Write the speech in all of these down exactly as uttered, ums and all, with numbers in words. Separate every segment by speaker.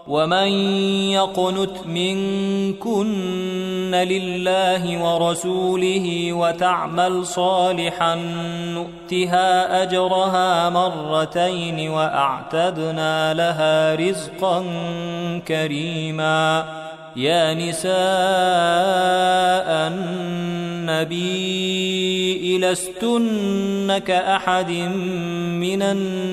Speaker 1: ومن يقنت منكن لله ورسوله وتعمل صالحا نؤتها أجرها مرتين وأعتدنا لها رزقا كريما. يا نساء النبي لستن كأحد من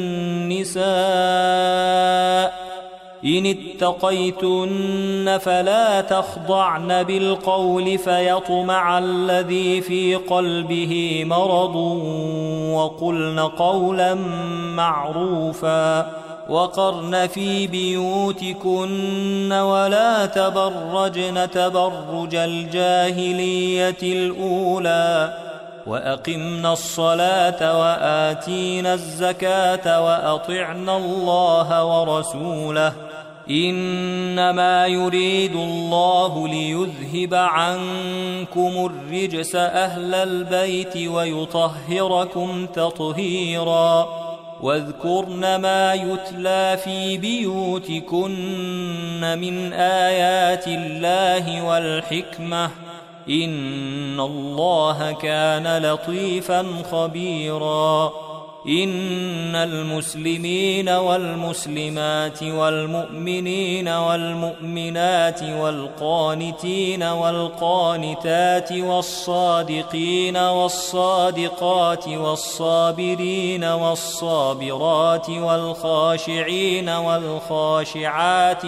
Speaker 1: النساء إن اتقيتن فلا تخضعن بالقول فيطمع الذي في قلبه مرض وقلن قولا معروفا. وقرن في بيوتكن ولا تبرجن تبرج الجاهلية الأولى وأقمنا الصلاة وآتينا الزكاة وأطعنا الله ورسوله إنما يريد الله ليذهب عنكم الرجس أهل البيت ويطهركم تطهيرا. واذكرن ما يتلى في بيوتكن من آيات الله والحكمة إن الله كان لطيفا خبيرا. إن المسلمين والمسلمات والمؤمنين والمؤمنات والقانتين والقانتات والصادقين والصادقات والصابرين والصابرات والخاشعين والخاشعات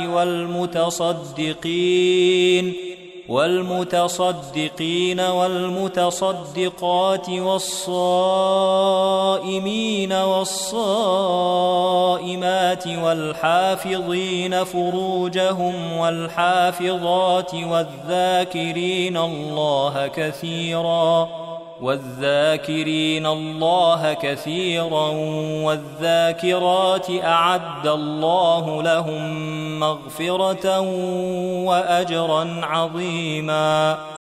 Speaker 1: والمتصدقين والمتصدقين والمتصدقات والصائمين والصائمات والحافظين فروجهم والحافظات والذاكرين الله كثيرا والذاكرين الله كثيرا والذاكرات أعد الله لهم مغفرة وأجرا عظيما.